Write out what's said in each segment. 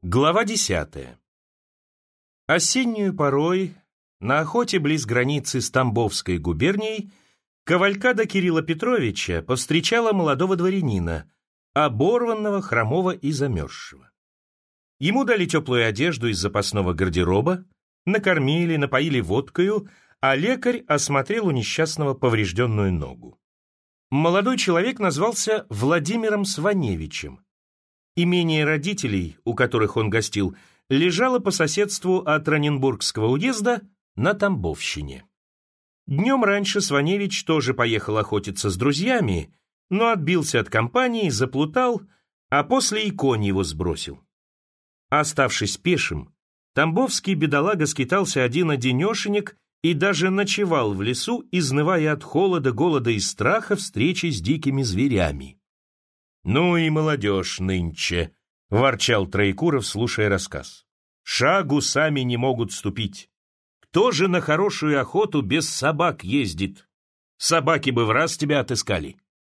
Глава 10. Осеннюю порой на охоте близ границы с Тамбовской губернией кавалькада Кирилла Петровича повстречала молодого дворянина, оборванного, хромого и замерзшего. Ему дали теплую одежду из запасного гардероба, накормили, напоили водкою, а лекарь осмотрел у несчастного поврежденную ногу. Молодой человек назвался Владимиром Сваневичем. Имение родителей, у которых он гостил, лежало по соседству от Раненбургского уезда на Тамбовщине. Днем раньше Сваневич тоже поехал охотиться с друзьями, но отбился от компании, заплутал, а после и конь его сбросил. Оставшись пешим, тамбовский бедолага скитался один-одинешенек и даже ночевал в лесу, изнывая от холода, голода и страха встречи с дикими зверями. «Ну и молодежь нынче», — ворчал Троекуров, слушая рассказ. «Шагу сами не могут ступить. Кто же на хорошую охоту без собак ездит? Собаки бы в раз тебя отыскали».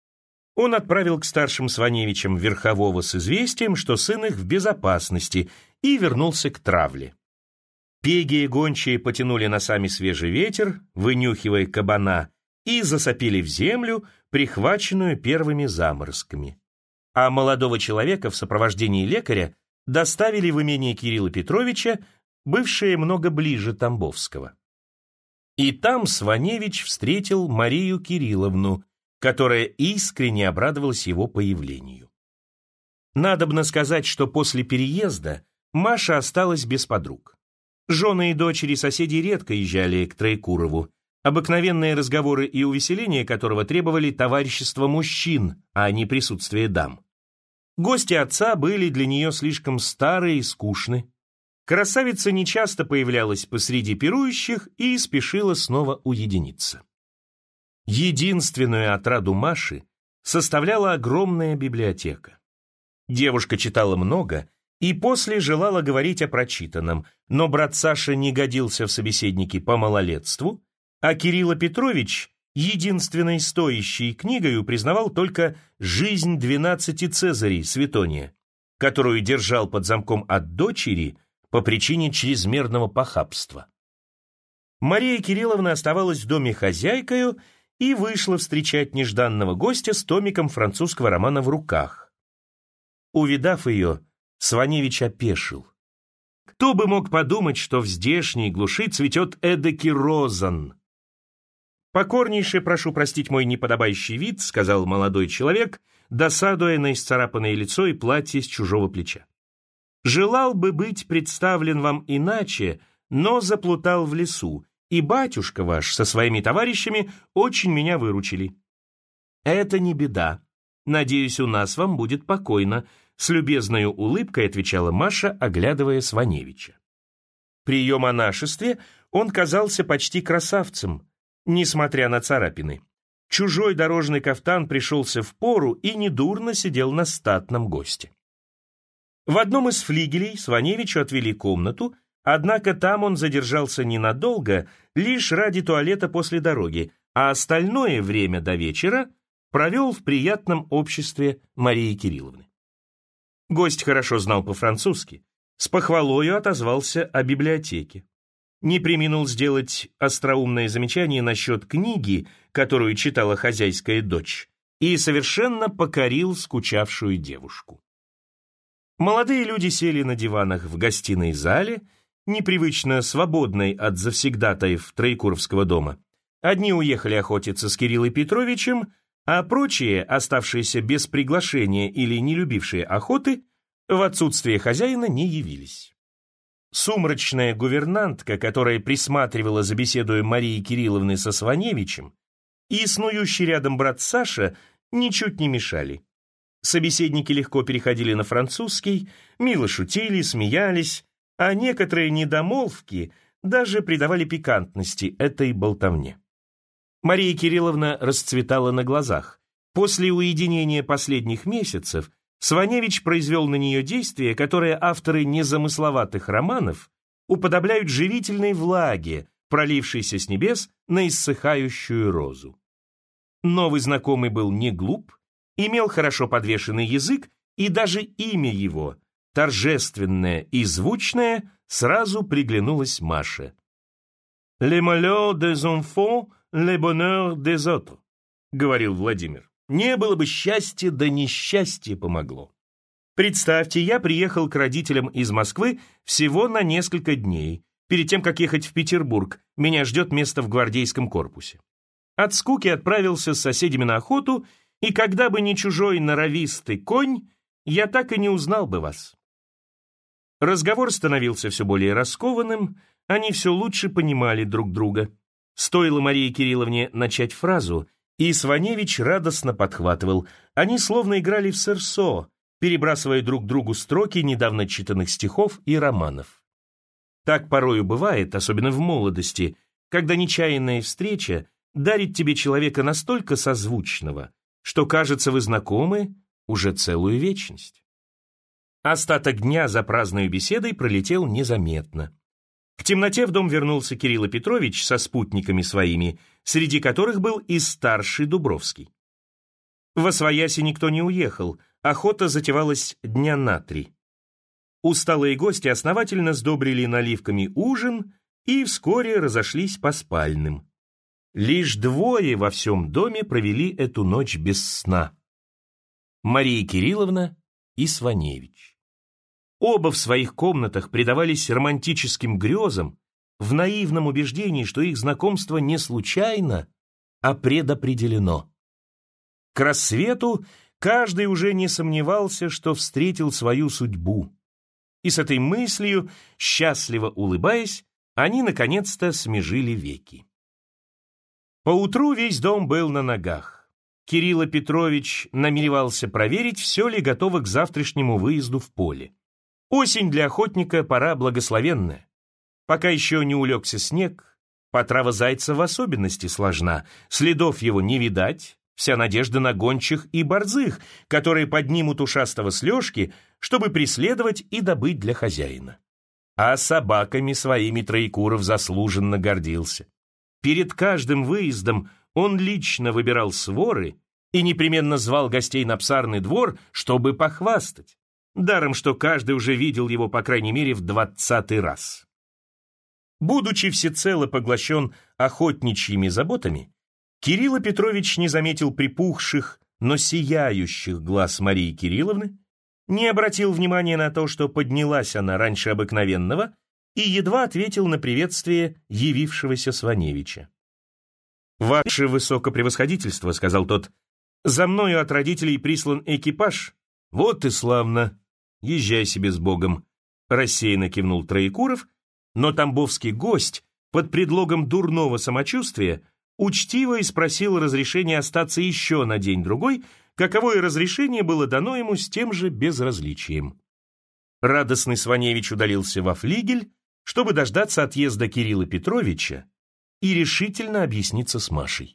Он отправил к старшим Сваневичам верхового с известием, что сын их в безопасности, и вернулся к травле. Пеги и гончие потянули носами свежий ветер, вынюхивая кабана, и засопили в землю, прихваченную первыми заморозками. А молодого человека в сопровождении лекаря доставили в имение Кирилла Петровича, бывшее много ближе Тамбовского. И там Сваневич встретил Марию Кирилловну, которая искренне обрадовалась его появлению. Надобно сказать, что после переезда Маша осталась без подруг. Жены и дочери соседей редко езжали к Троекурову, обыкновенные разговоры и увеселения которого требовали товарищества мужчин, а не присутствия дам. Гости отца были для нее слишком старые и скучны. Красавица нечасто появлялась посреди пирующих и спешила снова уединиться. Единственную отраду Маши составляла огромная библиотека. Девушка читала много и после желала говорить о прочитанном, но брат Саша не годился в собеседнике по малолетству, а Кирилл Петрович единственной стоящей книгою признавал только «Жизнь 12 Цезарей» Светония, которую держал под замком от дочери по причине чрезмерного похабства. Мария Кирилловна оставалась в доме хозяйкою и вышла встречать нежданного гостя с томиком французского романа в руках. Увидав ее, Сваневич опешил. Кто бы мог подумать, что в здешней глуши цветет эдакий розан? «Покорнейше прошу простить мой неподобающий вид», — сказал молодой человек, досадуя на исцарапанное лицо и платье с чужого плеча. «Желал бы быть представлен вам иначе, но заплутал в лесу, и батюшка ваш со своими товарищами очень меня выручили». «Это не беда. Надеюсь, у нас вам будет покойно», — с любезною улыбкой отвечала Маша, оглядывая Сваневича. При ее монашестве он казался почти красавцем, несмотря на царапины. Чужой дорожный кафтан пришелся в пору и недурно сидел на статном госте. В одном из флигелей Сваневичу отвели комнату, однако там он задержался ненадолго, лишь ради туалета после дороги, а остальное время до вечера провел в приятном обществе Марии Кирилловны. Гость хорошо знал по-французски, с похвалою отозвался о библиотеке. Не преминул сделать остроумное замечание насчет книги, которую читала хозяйская дочь, и совершенно покорил скучавшую девушку. Молодые люди сели на диванах в гостиной зале, непривычно свободной от завсегдатаев Троекуровского дома. Одни уехали охотиться с Кириллом Петровичем, а прочие, оставшиеся без приглашения или не любившие охоты, в отсутствие хозяина не явились. Сумрачная гувернантка, которая присматривала за беседой Марии Кирилловны со Сваневичем, и снующий рядом брат Саша ничуть не мешали. Собеседники легко переходили на французский, мило шутили, смеялись, а некоторые недомолвки даже придавали пикантности этой болтовне. Мария Кирилловна расцветала на глазах. После уединения последних месяцев Сваневич произвел на нее действие, которое авторы незамысловатых романов уподобляют живительной влаге, пролившейся с небес на иссыхающую розу. Новый знакомый был не глуп, имел хорошо подвешенный язык, и даже имя его, торжественное и звучное, сразу приглянулось Маше. «Le malheur des enfants, le bonheur des autres», — говорил Владимир. «Не было бы счастья, да несчастье помогло». Представьте, я приехал к родителям из Москвы всего на несколько дней. Перед тем, как ехать в Петербург, меня ждет место в гвардейском корпусе. От скуки отправился с соседями на охоту, и когда бы не чужой норовистый конь, я так и не узнал бы вас. Разговор становился все более раскованным, они все лучше понимали друг друга. Стоило Марии Кирилловне начать фразу, и Сваневич радостно подхватывал. Они словно играли в сэрсо, перебрасывая друг другу строки недавно читанных стихов и романов. Так порою бывает, особенно в молодости, когда нечаянная встреча дарит тебе человека настолько созвучного, что, кажется, вы знакомы уже целую вечность. Остаток дня за праздной беседой пролетел незаметно. В темноте в дом вернулся Кирилл Петрович со спутниками своими, среди которых был и старший Дубровский. Восвояси никто не уехал, охота затевалась дня на 3. Усталые гости основательно сдобрили наливками ужин и вскоре разошлись по спальным. Лишь двое во всем доме провели эту ночь без сна. Мария Кирилловна и Сваневич. Оба в своих комнатах предавались романтическим грезам в наивном убеждении, что их знакомство не случайно, а предопределено. К рассвету каждый уже не сомневался, что встретил свою судьбу. И с этой мыслью, счастливо улыбаясь, они наконец-то смежили веки. Поутру весь дом был на ногах. Кирилл Петрович намеревался проверить, все ли готово к завтрашнему выезду в поле. Осень для охотника — пора благословенная. Пока еще не улегся снег, потрава зайца в особенности сложна, следов его не видать, вся надежда на гончих и борзых, которые поднимут ушастого с лёжки, чтобы преследовать и добыть для хозяина. А собаками своими Троекуров заслуженно гордился. Перед каждым выездом он лично выбирал своры и непременно звал гостей на псарный двор, чтобы похвастать. Даром, что каждый уже видел его, по крайней мере, в 20-й раз. Будучи всецело поглощен охотничьими заботами, Кирилл Петрович не заметил припухших, но сияющих глаз Марии Кирилловны, не обратил внимания на то, что поднялась она раньше обыкновенного, и едва ответил на приветствие явившегося Сваневича. «Ваше высокопревосходительство», — сказал тот, — «за мною от родителей прислан экипаж». «Вот и славно. Езжай себе с Богом», — рассеянно кивнул Троекуров, но тамбовский гость под предлогом дурного самочувствия учтиво и спросил разрешения остаться еще на день-другой, каковое разрешение было дано ему с тем же безразличием. Радостный Сваневич удалился во флигель, чтобы дождаться отъезда Кирилла Петровича и решительно объясниться с Машей.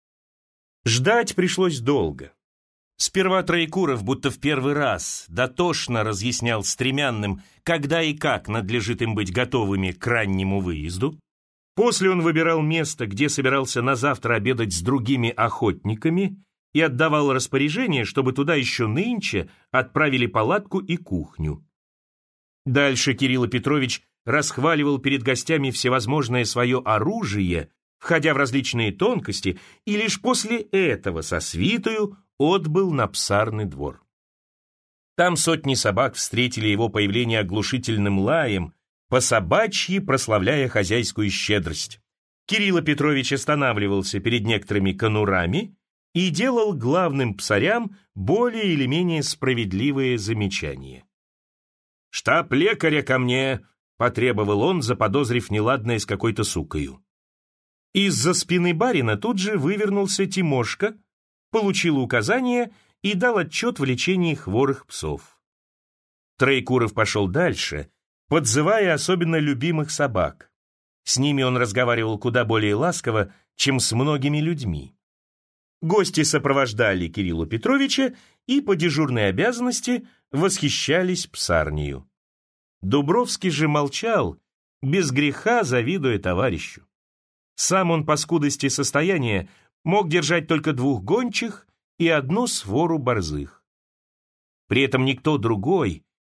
Ждать пришлось долго. Сперва Троекуров, будто в первый раз, дотошно разъяснял стремянным, когда и как надлежит им быть готовыми к раннему выезду. После он выбирал место, где собирался на завтра обедать с другими охотниками, и отдавал распоряжение, чтобы туда еще нынче отправили палатку и кухню. Дальше Кирилл Петрович расхваливал перед гостями всевозможное свое оружие, входя в различные тонкости, и лишь после этого со свитою отбыл на псарный двор. Там сотни собак встретили его появление оглушительным лаем, по-собачьи прославляя хозяйскую щедрость. Кирилл Петрович останавливался перед некоторыми конурами и делал главным псарям более или менее справедливые замечания. «Штаб лекаря ко мне!» — потребовал он, заподозрив неладное с какой-то сукою. Из-за спины барина тут же вывернулся Тимошка, получил указание и дал отчет в лечении хворых псов. Троекуров пошел дальше, подзывая особенно любимых собак. С ними он разговаривал куда более ласково, чем с многими людьми. Гости сопровождали Кирилла Петровича и по дежурной обязанности восхищались псарнею. Дубровский же молчал, без греха завидуя товарищу. Сам он по скудости состояния мог держать только 2 гончих и 1 свору борзых. При этом никто другой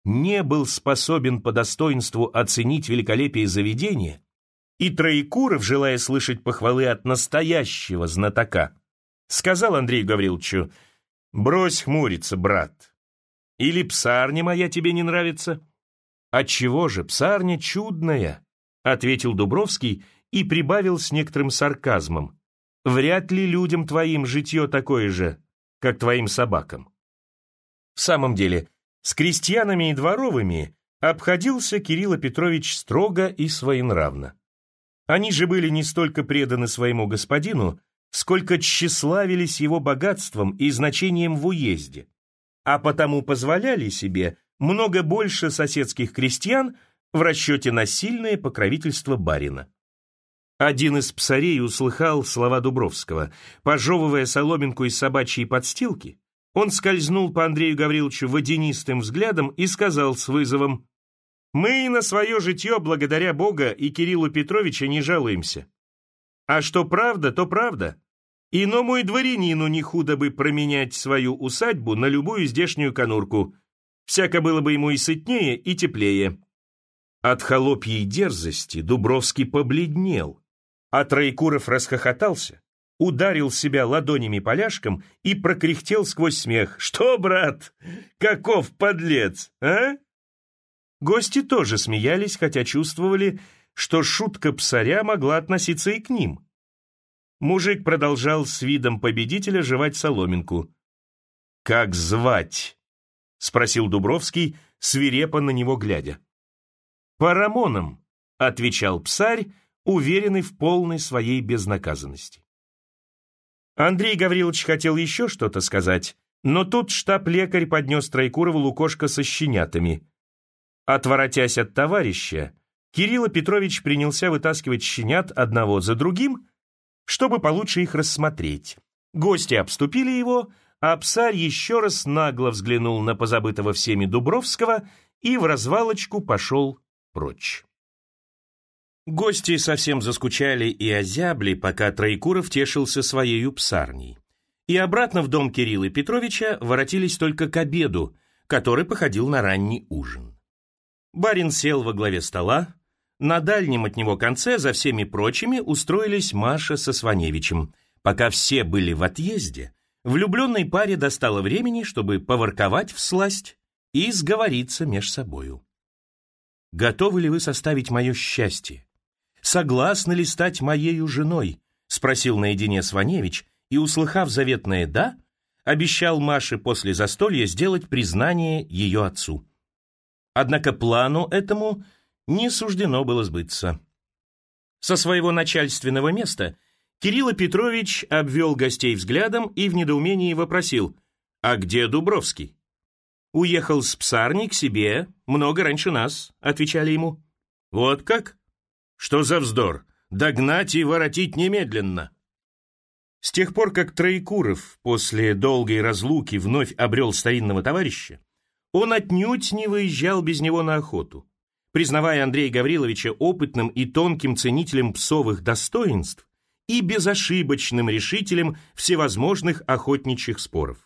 не был способен по достоинству оценить великолепие заведения, и Троекуров, желая слышать похвалы от настоящего знатока, сказал Андрею Гавриловичу: «Брось хмуриться, брат. Или псарня моя тебе не нравится?» «Отчего же, псарня чудная», — ответил Дубровский и прибавил с некоторым сарказмом: «Вряд ли людям твоим житье такое же, как твоим собакам». В самом деле, с крестьянами и дворовыми обходился Кирилл Петрович строго и своенравно. Они же были не столько преданы своему господину, сколько тщеславились его богатством и значением в уезде, а потому позволяли себе много больше соседских крестьян в расчете на сильное покровительство барина. Один из псарей услыхал слова Дубровского. Пожевывая соломинку из собачьей подстилки, он скользнул по Андрею Гавриловичу водянистым взглядом и сказал с вызовом: «Мы на свое житье благодаря Бога и Кириллу Петровича не жалуемся. А что правда, то правда. Иному и дворянину не худо бы променять свою усадьбу на любую здешнюю конурку. Всяко было бы ему и сытнее, и теплее». От холопьей дерзости Дубровский побледнел, а Троекуров расхохотался, ударил себя ладонями поляшком и прокряхтел сквозь смех: «Что, брат, каков подлец, а?» Гости тоже смеялись, хотя чувствовали, что шутка псаря могла относиться и к ним. Мужик продолжал с видом победителя жевать соломинку. «Как звать?» — спросил Дубровский, свирепо на него глядя. «Парамоном», — отвечал псарь, уверенный в полной своей безнаказанности. Андрей Гаврилович хотел еще что-то сказать, но тут штаб-лекарь поднес Троекурову лукошко со щенятами. Отворотясь от товарища, Кирилл Петрович принялся вытаскивать щенят одного за другим, чтобы получше их рассмотреть. Гости обступили его, а псарь еще раз нагло взглянул на позабытого всеми Дубровского и в развалочку пошел прочь. Гости совсем заскучали и озябли, пока Троекуров тешился своею псарней. И обратно в дом Кирилла Петровича воротились только к обеду, который походил на ранний ужин. Барин сел во главе стола. На дальнем от него конце за всеми прочими устроились Маша со Сваневичем. Пока все были в отъезде, влюбленной паре достало времени, чтобы поворковать всласть и сговориться меж собою. «Готовы ли вы составить мое счастье? Согласны ли стать моею женой?» — спросил наедине Сваневич, и, услыхав заветное «да», обещал Маше после застолья сделать признание ее отцу. Однако плану этому не суждено было сбыться. Со своего начальственного места Кирилл Петрович обвел гостей взглядом и в недоумении вопросил: «А где Дубровский?» «Уехал с псарни к себе много раньше нас», — отвечали ему. «Вот как? Что за вздор? Догнать и воротить немедленно!» С тех пор, как Троекуров после долгой разлуки вновь обрел старинного товарища, он отнюдь не выезжал без него на охоту, признавая Андрея Гавриловича опытным и тонким ценителем псовых достоинств и безошибочным решителем всевозможных охотничьих споров.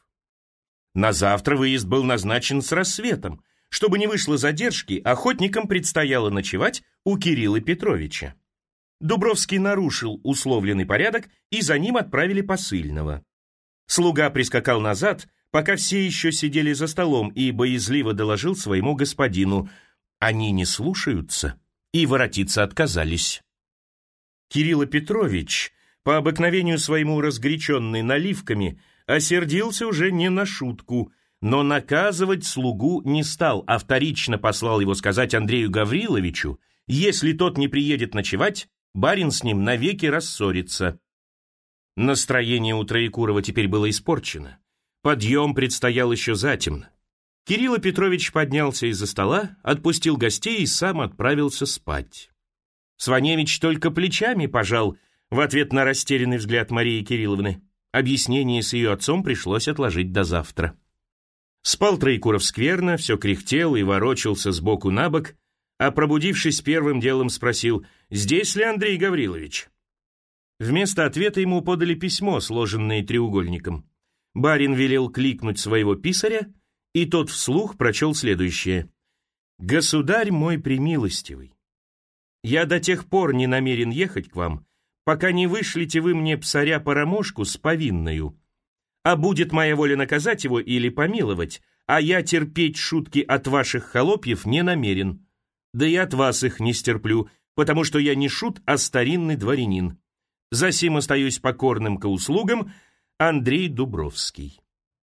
На завтра выезд был назначен с рассветом. Чтобы не вышло задержки, охотникам предстояло ночевать у Кирилла Петровича. Дубровский нарушил условленный порядок, и за ним отправили посыльного. Слуга прискакал назад, пока все еще сидели за столом, и боязливо доложил своему господину: «Они не слушаются и воротиться отказались». Кирилл Петрович, по обыкновению своему разгоряченный наливками, осердился уже не на шутку, но наказывать слугу не стал, а вторично послал его сказать Андрею Гавриловичу: если тот не приедет ночевать, барин с ним навеки рассорится. Настроение у Троекурова теперь было испорчено. Подъем предстоял еще затемно. Кирилл Петрович поднялся из-за стола, отпустил гостей и сам отправился спать. Сваневич только плечами пожал в ответ на растерянный взгляд Марии Кирилловны. Объяснение с ее отцом пришлось отложить до завтра. Спал Троекуров скверно, все кряхтел и ворочался сбоку на бок, а пробудившись, первым делом спросил: «Здесь ли Андрей Гаврилович?» Вместо ответа ему подали письмо, сложенное треугольником. Барин велел кликнуть своего писаря, и тот вслух прочел следующее: «Государь мой премилостивый, я до тех пор не намерен ехать к вам, пока не вышлете вы мне псаря-парамошку с повинною. А будет моя воля наказать его или помиловать, а я терпеть шутки от ваших холопьев не намерен. Да и от вас их не стерплю, потому что я не шут, а старинный дворянин. Засим остаюсь покорным ко услугам, Андрей Дубровский».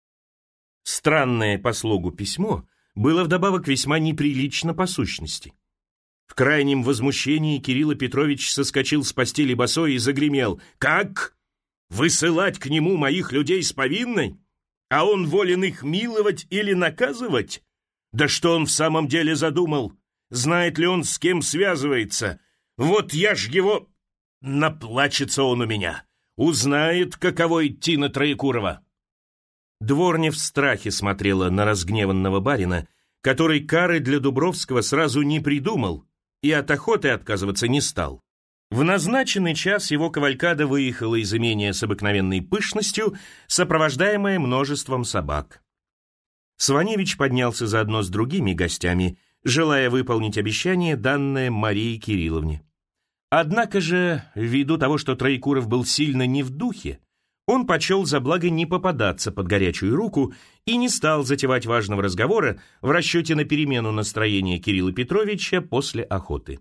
Странное по слогу письмо было вдобавок весьма неприлично по сущности. В крайнем возмущении Кирилл Петрович соскочил с постели босой и загремел: «Как? Высылать к нему моих людей с повинной? А он волен их миловать или наказывать? Да что он в самом деле задумал? Знает ли он, с кем связывается? Вот я ж его... Наплачется он у меня. Узнает, каково идти на Троекурова». Дворня в страхе смотрела на разгневанного барина, который кары для Дубровского сразу не придумал и от охоты отказываться не стал. В назначенный час его кавалькада выехала из имения с обыкновенной пышностью, сопровождаемая множеством собак. Сваневич поднялся заодно с другими гостями, желая выполнить обещание, данное Марии Кирилловне. Однако же, ввиду того, что Троекуров был сильно не в духе, он почел за благо не попадаться под горячую руку и не стал затевать важного разговора в расчете на перемену настроения Кирилла Петровича после охоты.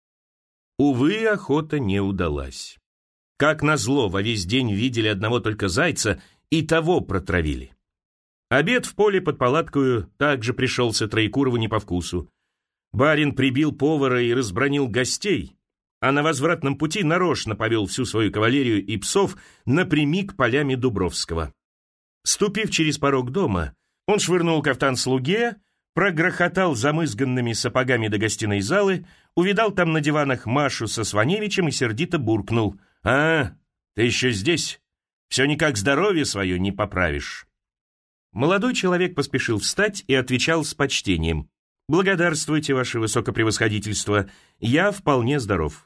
Увы, охота не удалась. Как назло, во весь день видели одного только зайца, и того протравили. Обед в поле под палаткою также пришелся Троекурову не по вкусу. Барин прибил повара и разбранил гостей, а на возвратном пути нарочно повел всю свою кавалерию и псов напрямик полями Дубровского. Ступив через порог дома, он швырнул кафтан слуге, прогрохотал замызганными сапогами до гостиной залы, увидал там на диванах Машу со Сваневичем и сердито буркнул: «А, ты еще здесь? Все никак здоровье свое не поправишь». Молодой человек поспешил встать и отвечал с почтением: «Благодарствуйте, ваше высокопревосходительство, я вполне здоров».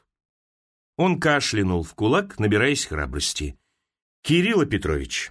Он кашлянул в кулак, набираясь храбрости. «Кирилл Петрович,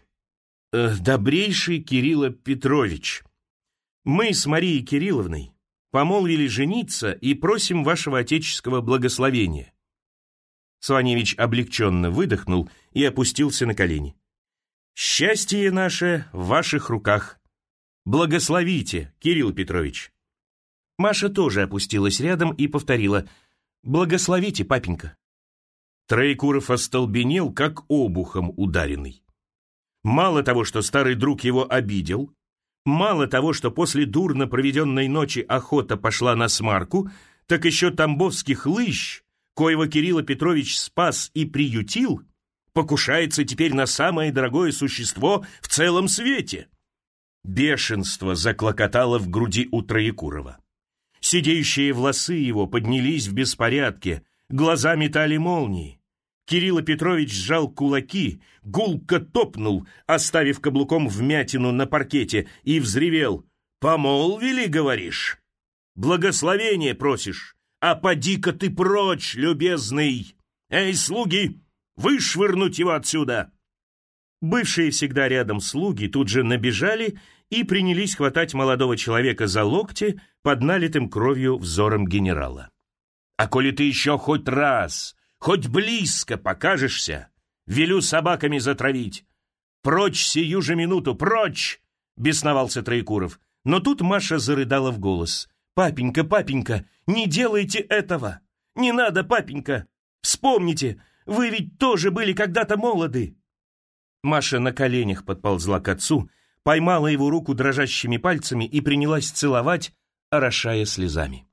добрейший Кирилл Петрович, мы с Марией Кирилловной помолвили жениться и просим вашего отеческого благословения». Сваневич облегченно выдохнул и опустился на колени. «Счастье наше в ваших руках. Благословите, Кирилл Петрович». Маша тоже опустилась рядом и повторила: «Благословите, папенька». Троекуров остолбенел, как обухом ударенный. Мало того, что старый друг его обидел, мало того, что после дурно проведенной ночи охота пошла на смарку, так еще тамбовских лыщ, коего Кирилл Петрович спас и приютил, покушается теперь на самое дорогое существо в целом свете. Бешенство заклокотало в груди у Троекурова. Сидеющие волосы его поднялись в беспорядке, глаза метали молнии. Кирилл Петрович сжал кулаки, гулко топнул, оставив каблуком вмятину на паркете, и взревел: «Помолвили, говоришь? Благословение просишь? А поди-ка ты прочь, любезный! Эй, слуги, вышвырнуть его отсюда!» Бывшие всегда рядом слуги тут же набежали и принялись хватать молодого человека за локти под налитым кровью взором генерала. «А коли ты еще хоть раз, хоть близко покажешься, велю собаками затравить. Прочь сию же минуту, прочь!» — бесновался Троекуров. Но тут Маша зарыдала в голос: «Папенька, папенька, не делайте этого! Не надо, папенька! Вспомните, вы ведь тоже были когда-то молоды!» Маша на коленях подползла к отцу, поймала его руку дрожащими пальцами и принялась целовать, орошая слезами,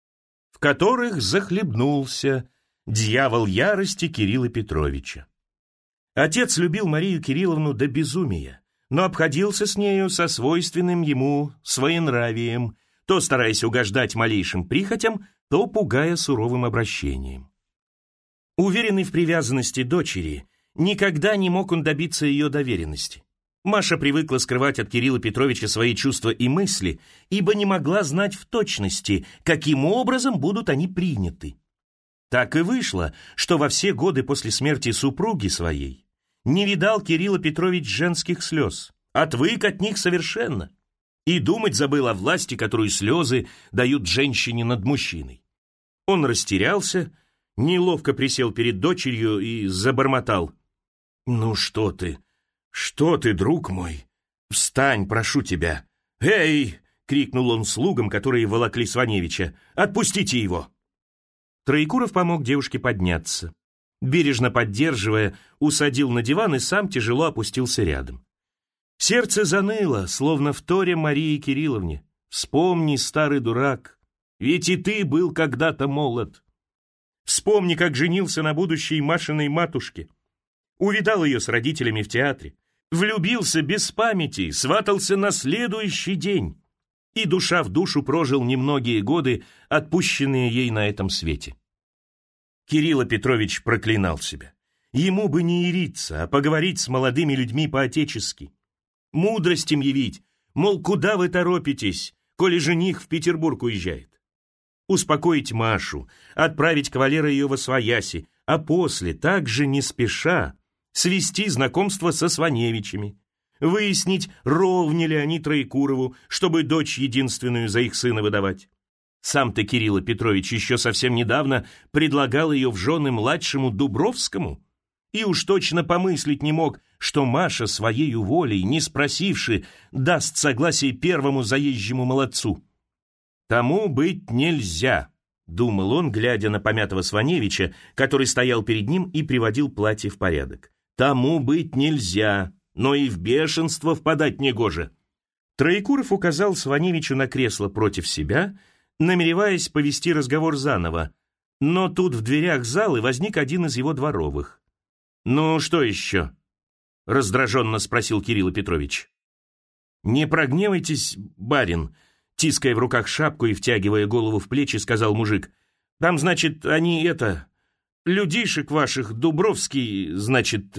в которых захлебнулся дьявол ярости Кирилла Петровича. Отец любил Марию Кирилловну до безумия, но обходился с нею со свойственным ему своенравием, то стараясь угождать малейшим прихотям, то пугая суровым обращением. Уверенный в привязанности дочери, никогда не мог он добиться ее доверенности. Маша привыкла скрывать от Кирилла Петровича свои чувства и мысли, ибо не могла знать в точности, каким образом будут они приняты. Так и вышло, что во все годы после смерти супруги своей не видал Кирилл Петрович женских слез, отвык от них совершенно. и думать забыл о власти, которую слезы дают женщине над мужчиной. Он растерялся, неловко присел перед дочерью и забормотал. «Ну что ты, друг мой? Встань, прошу тебя! Эй!» — крикнул он слугам, которые волокли Сваневича. «Отпустите его!» Троекуров помог девушке подняться. Бережно поддерживая, усадил на диван и сам тяжело опустился рядом. Сердце заныло, словно вторя Марии Кирилловне. «Вспомни, старый дурак, ведь и ты был когда-то молод. Вспомни, как женился на будущей Машиной матушке. Увидал ее с родителями в театре. Влюбился без памяти, сватался на следующий день. И душа в душу прожил немногие годы, отпущенные ей на этом свете». Кирилл Петрович проклинал себя. Ему бы не яриться, а поговорить с молодыми людьми по-отечески. Мудрость им явить, мол, куда вы торопитесь, коли жених в Петербург уезжает. Успокоить Машу, отправить кавалера ее восвояси, а после, также не спеша, свести знакомство со Сваневичами, выяснить, ровни ли они Троекурову, чтобы дочь единственную за их сына выдавать. Сам-то Кирилл Петрович еще совсем недавно предлагал ее в жены младшему Дубровскому, и уж точно помыслить не мог, что Маша своею волей, не спросивши, даст согласие первому заезжему молодцу. «Тому быть нельзя», — думал он, глядя на помятого Сваневича, который стоял перед ним и приводил платье в порядок. «Тому быть нельзя, но и в бешенство впадать негоже». Троекуров указал Сваневичу на кресло против себя, намереваясь повести разговор заново, но тут в дверях залы возник один из его дворовых. «Ну, что еще?» — раздраженно спросил Кирилл Петрович. «Не прогневайтесь, барин», — тиская в руках шапку и втягивая голову в плечи, сказал мужик. «Там, значит, они людишек ваших, Дубровский, значит...»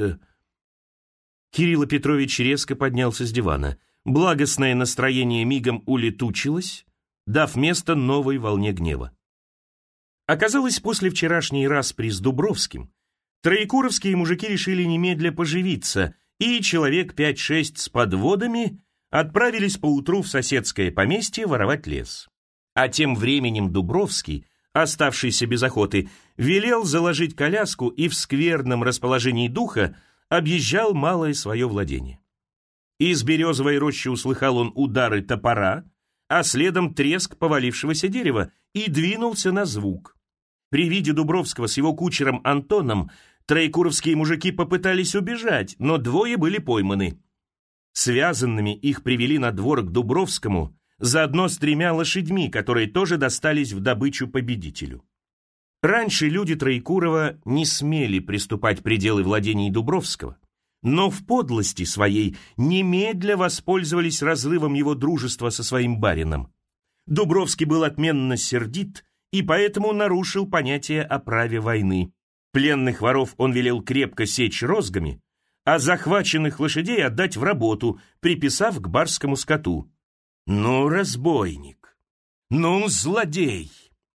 Кирилл Петрович резко поднялся с дивана. Благостное настроение мигом улетучилось, дав место новой волне гнева. Оказалось, после вчерашней распри с Дубровским троекуровские мужики решили немедля поживиться, и человек 5-6 с подводами отправились поутру в соседское поместье воровать лес. А тем временем Дубровский, оставшийся без охоты, велел заложить коляску и в скверном расположении духа объезжал малое свое владение. Из березовой рощи услыхал он удары топора, а следом треск повалившегося дерева, и двинулся на звук. При виде Дубровского с его кучером Антоном троекуровские мужики попытались убежать, но двое были пойманы. Связанными их привели на двор к Дубровскому, заодно с 3 лошадьми, которые тоже достались в добычу победителю. Раньше люди Троекурова не смели приступать пределы владений Дубровского, но в подлости своей немедля воспользовались разрывом его дружества со своим барином. Дубровский был отменно сердит и поэтому нарушил понятие о праве войны. Пленных воров он велел крепко сечь розгами, а захваченных лошадей отдать в работу, приписав к барскому скоту. «Ну, разбойник! Ну, злодей!»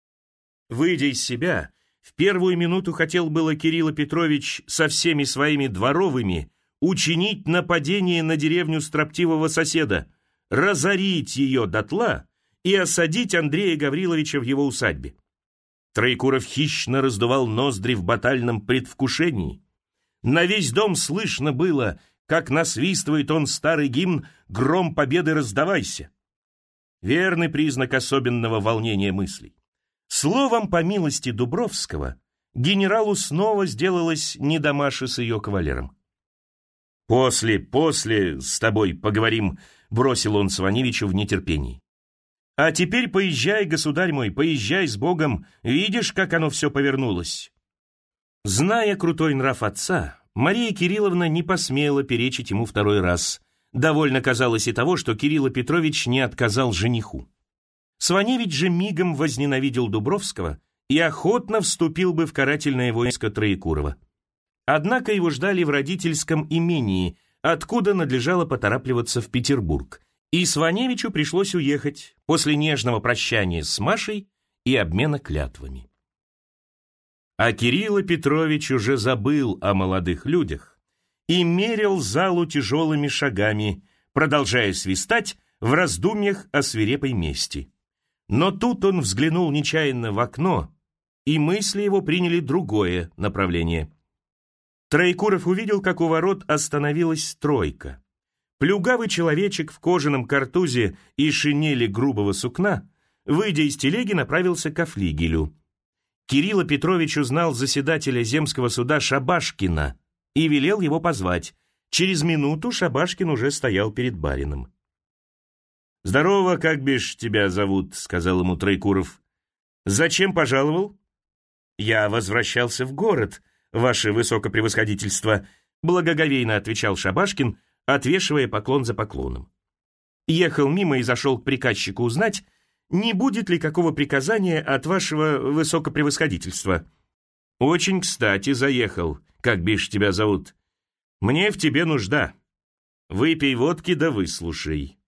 Выйдя из себя, в первую минуту хотел было Кирилл Петрович со всеми своими дворовыми учинить нападение на деревню строптивого соседа, разорить ее дотла и осадить Андрея Гавриловича в его усадьбе. Троекуров хищно раздувал ноздри в батальном предвкушении. На весь дом слышно было, как насвистывает он старый гимн «Гром победы раздавайся». Верный признак особенного волнения мыслей. Словом, по милости Дубровского, генералу снова сделалось не до Маши с ее кавалером. «После с тобой поговорим», — бросил он Сваневичу в нетерпении. «А теперь поезжай, государь мой, поезжай с Богом, видишь, как оно все повернулось». Зная крутой нрав отца, Мария Кирилловна не посмела перечить ему второй раз. Довольно казалось и того, что Кирилл Петрович не отказал жениху. Сваневич же мигом возненавидел Дубровского и охотно вступил бы в карательное войско Троекурова. Однако его ждали в родительском имении, откуда надлежало поторапливаться в Петербург, и Сваневичу пришлось уехать после нежного прощания с Машей и обмена клятвами. А Кирилл Петрович уже забыл о молодых людях и мерил залу тяжелыми шагами, продолжая свистать в раздумьях о свирепой мести. Но тут он взглянул нечаянно в окно, и мысли его приняли другое направление. Троекуров увидел, как у ворот остановилась тройка. Плюгавый человечек в кожаном картузе и шинели грубого сукна, выйдя из телеги, направился ко флигелю. Кирилл Петрович узнал заседателя земского суда Шабашкина и велел его позвать. Через минуту Шабашкин уже стоял перед барином. «Здорово, как бишь тебя зовут?» — сказал ему Троекуров. «Зачем пожаловал?» «Я возвращался в город, ваше высокопревосходительство», — благоговейно отвечал Шабашкин, отвешивая поклон за поклоном. «Ехал мимо и зашел к приказчику узнать, не будет ли какого приказания от вашего высокопревосходительства». «Очень кстати заехал, как бишь тебя зовут. Мне в тебе нужда. Выпей водки да выслушай».